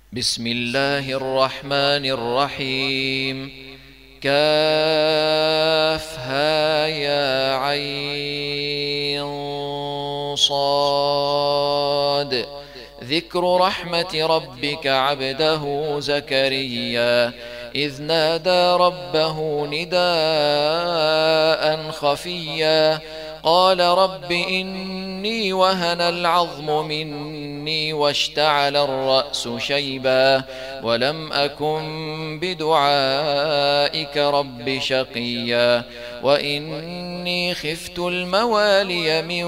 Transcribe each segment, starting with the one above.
بسم الله الرحمن الرحيم. كافها يا عين صاد. ذكر رحمة ربك عبده زكريا إذ نادى ربه نداء خفيا قال رب إني وهن العظم مني واشتعل الرأس شيبا ولم أكن بدعائك رب شقيا وإني خفت الموالي من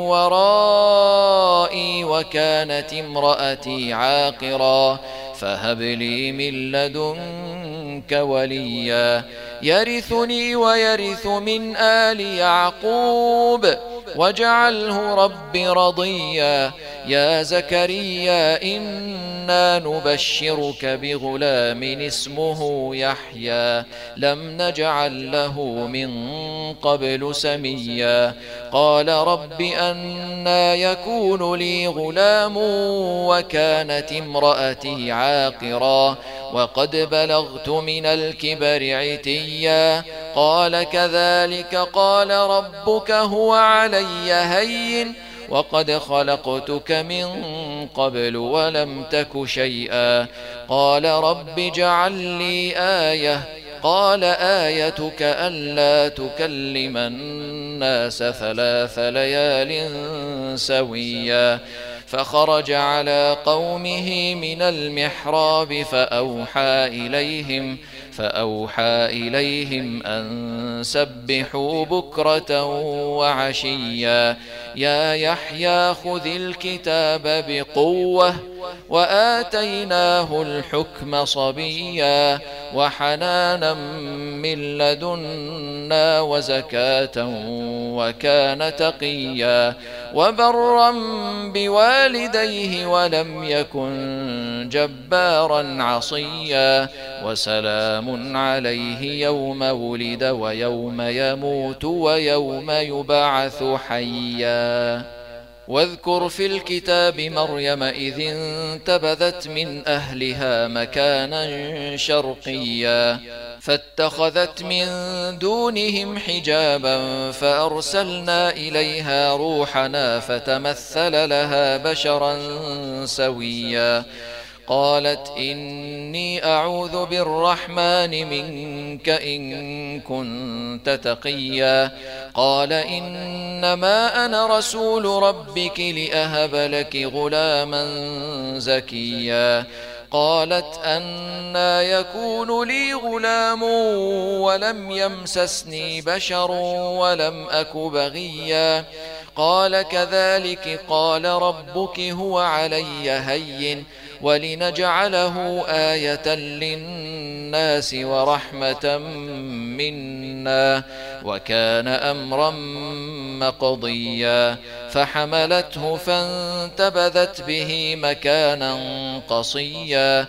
ورائي وكانت امرأتي عاقرا فهب لي من لدنك وليا يرثني ويرث من آل يعقوب واجعله رب رضيا. يا زكريا إنا نبشرك بغلام اسمه يحيى لم نجعل له من قبل سميا قال رب أنى يكون لي غلام وكانت امرأتي عاقرا وقد بلغت من الكبر عتيا قال كذلك قال ربك هو علي هين وقد خلقتك من قبل ولم تك شيئا قال رب اجعل لي آية قال آيتك ألا تكلم الناس 3 ليال سويا فخرج على قومه من المحراب فأوحى إليهم أن سبحوا بكرة وعشيا يا يحيى خذ الكتاب بقوة وآتيناه الحكم صبيا وحنانا من لدنا وزكاة وكان تقيا وبرا بوالديه ولم يكن جبارا عصيا وسلام عليه يوم ولد ويوم يموت ويوم يبعث حيا. واذكر في الكتاب مريم إذ انتبذت من أهلها مكانا شرقيا فاتخذت من دونهم حجابا فأرسلنا إليها روحنا فتمثل لها بشرا سويا قالت إني أعوذ بالرحمن منك إن كنت تقيا قال إنما أنا رسول ربك لأهب لك غلاما زكيا قالت أنى يكون لي غلام ولم يمسسني بشر ولم أك بغيا قال كذلك قال ربك هو علي هين ولنجعله آية للناس ورحمة منا وكان أمرا مقضيا فحملته فانتبذت به مكانا قصيا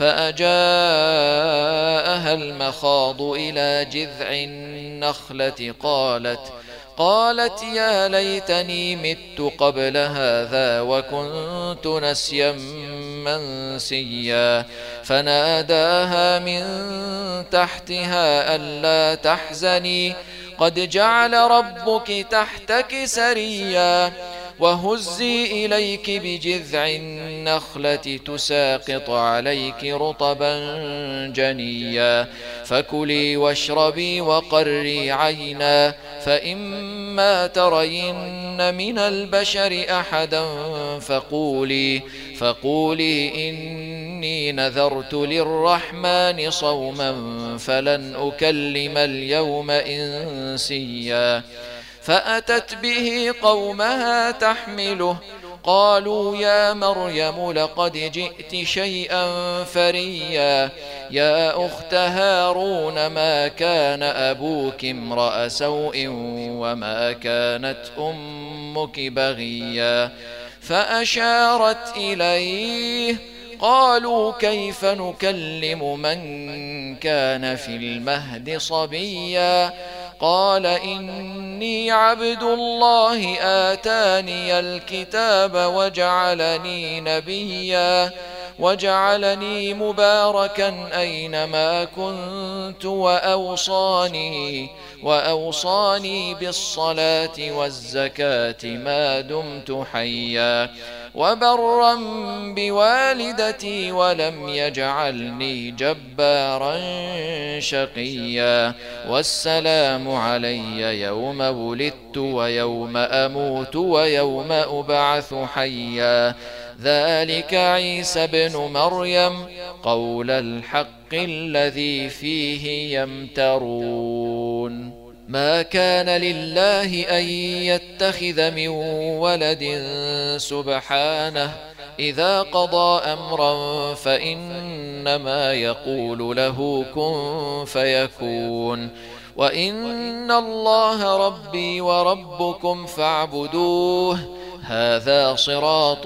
فأجاءها المخاض إلى جذع النخلة قالت يا ليتني مت قبل هذا وكنت نسيا منسيا فناداها من تحتها ألا تحزني قد جعل ربك تحتك سريا وهزي إليك بجذع النخلة تساقط عليك رطبا جنيا فكلي واشربي وقري عينا فإما ترين من البشر أحدا فقولي إني نذرت للرحمن صوما فلن أكلم اليوم إنسيا فأتت به قومها تحمله قالوا يا مريم لقد جئت شيئا فريا يا أخت هارون ما كان أبوك امرأ سوء وما كانت أمك بغيا فأشارت إليه قالوا كيف نكلم من كان في المهد صبيا قال إني عبد الله آتاني الكتاب وجعلني نبيا وجعلني مباركا أينما كنت وأوصاني بالصلاة والزكاة ما دمت حيا وبرا بوالدتي ولم يجعلني جبارا شقيا والسلام علي يوم ولدت ويوم أموت ويوم أبعث حيا ذلك عيسى ابن مريم قول الحق الذي فيه يمترون ما كان لله أن يتخذ من ولد سبحانه إذا قضى أمرا فإنما يقول له كن فيكون وإن الله ربي وربكم فاعبدوه هذا صراط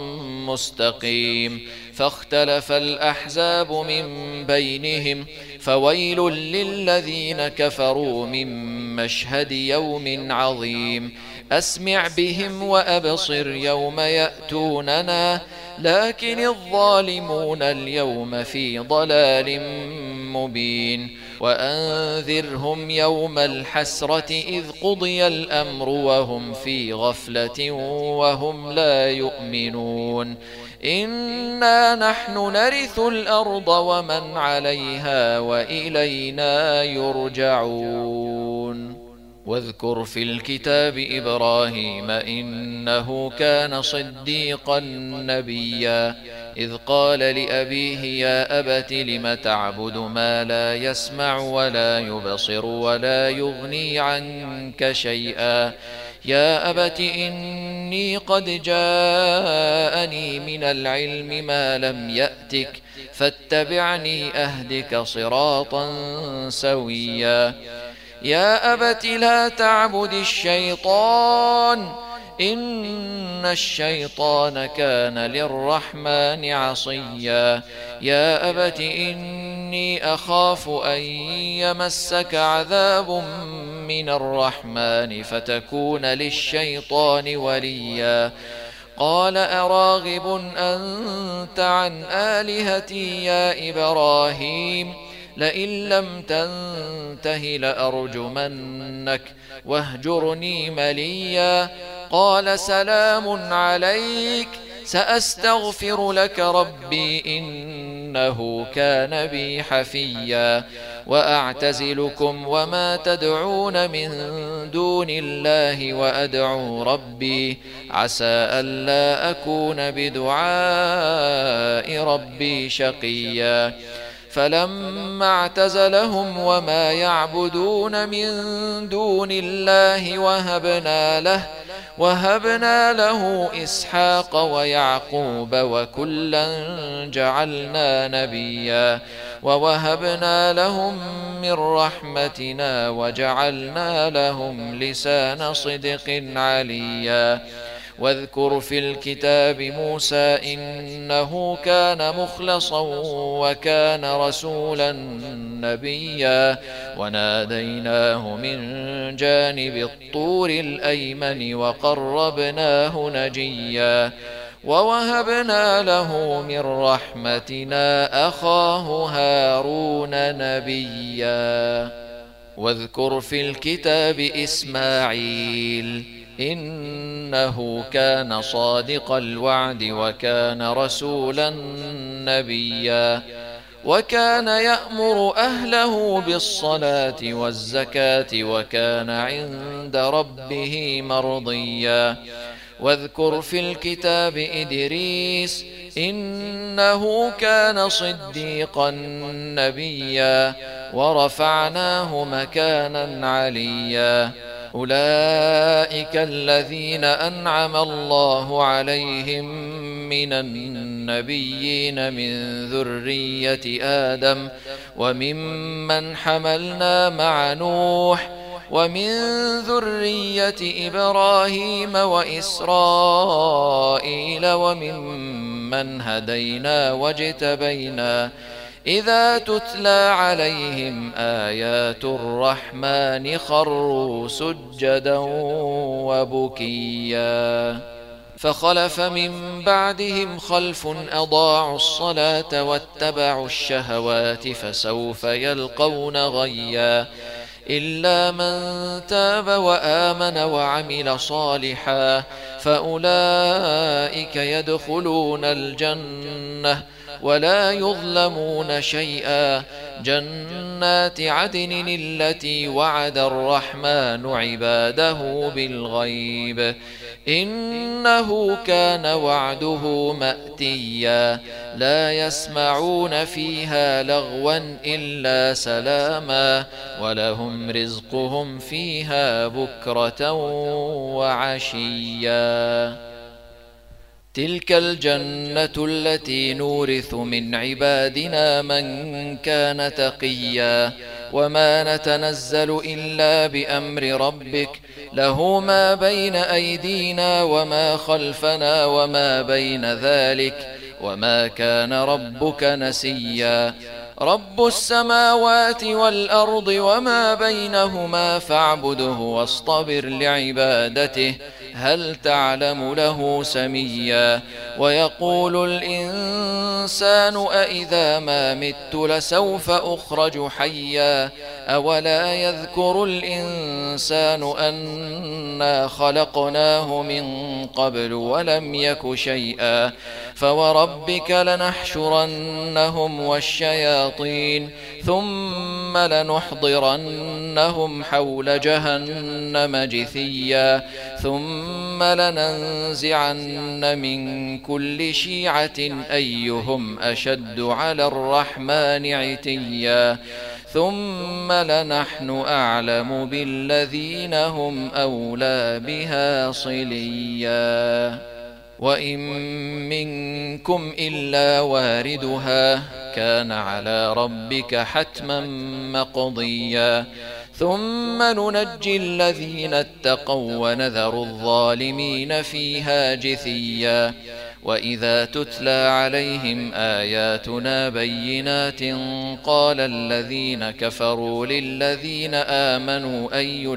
مستقيم فاختلف الأحزاب من بينهم فويل للذين كفروا من مشهد يوم عظيم أسمع بهم وأبصر يوم يأتوننا لكن الظالمون اليوم في ضلال مبين وأنذرهم يوم الحسرة إذ قضي الأمر وهم في غفلة وهم لا يؤمنون إنا نحن نرث الأرض ومن عليها وإلينا يرجعون واذكر في الكتاب إبراهيم إنه كان صديقا نبيا إذ قال لأبيه يا أبت لم تعبد ما لا يسمع ولا يبصر ولا يغني عنك شيئا يا أبت إني قد جاءني من العلم ما لم يأتك فاتبعني أهدك صراطا سويا يا أبت لا تعبد الشيطان إن الشيطان كان للرحمن عصيا يا أبت إني أخاف أن يمسك عذاب من الرحمن فتكون للشيطان وليا قال أراغب أنت عن آلهتي يا إبراهيم لئن لم تنته لأرجمنك واهجرني مليا قال سلام عليك سأستغفر لك ربي إنه كان بي حفيا وأعتزلكم وما تدعون من دون الله وأدعو ربي عسى ألا أكون بدعاء ربي شقيا فلما اعتزلهم وما يعبدون من دون الله وهبنا له إسحاق ويعقوب وكلا جعلنا نبيا ووهبنا لهم من رحمتنا وجعلنا لهم لسان صدق عليا واذكر في الكتاب موسى إنه كان مخلصا وكان رسولا نبيا وناديناه من جانب الطور الأيمن وقربناه نجيا ووهبنا له من رحمتنا أخاه هارون نبيا واذكر في الكتاب إسماعيل إنه كان صادق الوعد وكان رسولا نبيا وكان يأمر أهله بالصلاة والزكاة وكان عند ربه مرضيا واذكر في الكتاب إدريس إنه كان صديقا نبيا ورفعناه مكانا عليا أولئك الذين أنعم الله عليهم من النبيين من ذرية آدم وممن حملنا مع نوح ومن ذرية إبراهيم وإسرائيل وممن هدينا واجتبينا إذا تتلى عليهم آيات الرحمن خروا سجدا وبكيا فخلف من بعدهم خلف أضاعوا الصلاة واتبعوا الشهوات فسوف يلقون غيا إلا من تاب وآمن وعمل صالحا فأولئك يدخلون الجنة ولا يظلمون شيئا جنات عدن التي وعد الرحمن عباده بالغيب إنه كان وعده مأتيا لا يسمعون فيها لغوا إلا سلاما ولهم رزقهم فيها بكرة وعشيا تلك الجنة التي نورث من عبادنا من كان تقيا وما نتنزل إلا بأمر ربك له ما بين أيدينا وما خلفنا وما بين ذلك وما كان ربك نسيا رب السماوات والأرض وما بينهما فاعبده واصطبر لعبادته هل تعلم له سميا ويقول الإنسان أإذا ما مت لسوف أخرج حيا أولا يذكر الإنسان أنا خلقناه من قبل ولم يك شيئا فوربك لنحشرنهم والشياطين ثم لنحضرنهم حول جهنم جثيا ثم لننزعن من كل شيعة أيهم أشد على الرحمن عتيا ثم لنحن أعلم بالذين هم أولى بها صليا وإن منكم إلا واردها كان على ربك حتما مقضيا ثم ننجي الذين اتقوا ونذر الظالمين فيها جثيا وإذا تتلى عليهم آياتنا بينات قال الذين كفروا للذين آمنوا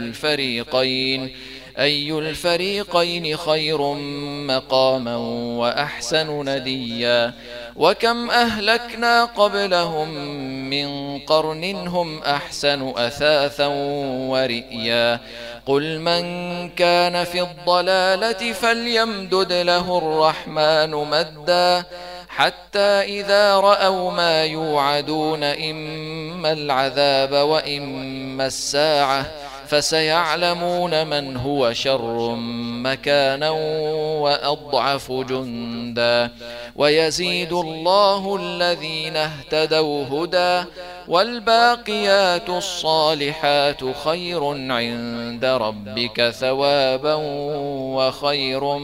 أي الفريقين خير مقاما وأحسن نديا وكم أهلكنا قبلهم من قرن هم أحسن أثاثا ورئيا قل من كان في الضلالة فليمدد له الرحمن مدا حتى إذا رأوا ما يوعدون إما العذاب وإما الساعة فسيعلمون من هو شر مكانا وأضعف جندا ويزيد الله الذين اهتدوا هدى والباقيات الصالحات خير عند ربك ثوابا وخير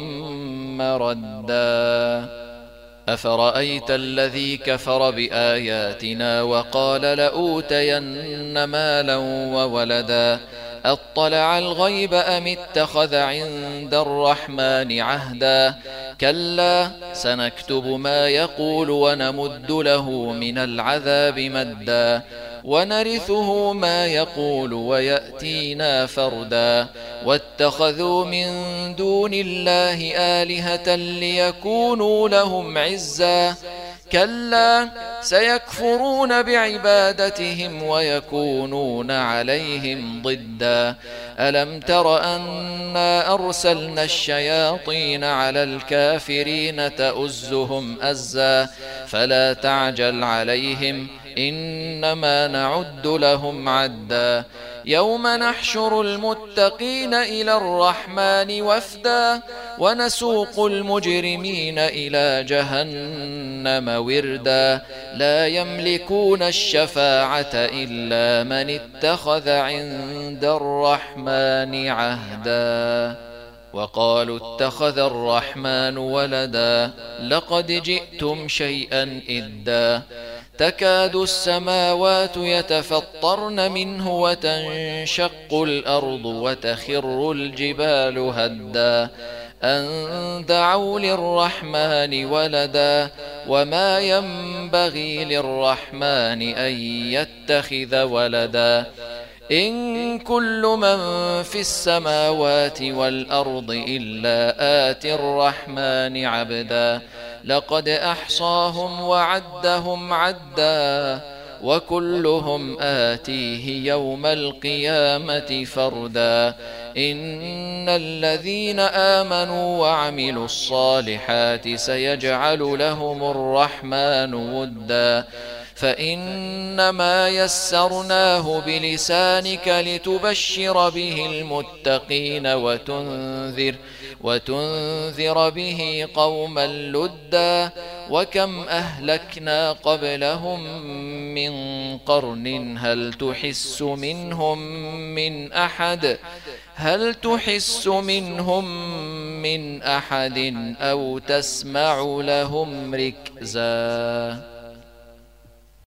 مردا أفرأيت الذي كفر بآياتنا وقال لأوتين مالا وولدا أطلع الغيب أم اتخذ عند الرحمن عهدا كلا سنكتب ما يقول ونمد له من العذاب مدا ونرثه ما يقول ويأتينا فردا واتخذوا من دون الله آلهة ليكونوا لهم عزا كلا سيكفرون بعبادتهم ويكونون عليهم ضدا ألم تر أنا أرسلنا الشياطين على الكافرين تؤزهم أزا فلا تعجل عليهم إنما نعد لهم عدا يوم نحشر المتقين إلى الرحمن وفدا ونسوق المجرمين إلى جهنم وردا لا يملكون الشفاعة إلا من اتخذ عند الرحمن عهدا وقالوا اتخذ الرحمن ولدا لقد جئتم شيئا إدا تكاد السماوات يتفطرن منه وتنشق الأرض وتخر الجبال هدا أن دعوا للرحمن ولدا وما ينبغي للرحمن أن يتخذ ولدا إن كل من في السماوات والأرض إلا آتي الرحمن عبدا لقد أحصاهم وعدهم عدا وكلهم آتيه يوم القيامة فردا إن الذين آمنوا وعملوا الصالحات سيجعل لهم الرحمن ودا فإنما يسرناه بلسانك لتبشر به المتقين وتنذر به قوما لدا وكم أهلكنا قبلهم من قرن هل تحس منهم من أحد أو تسمع لهم ركزا.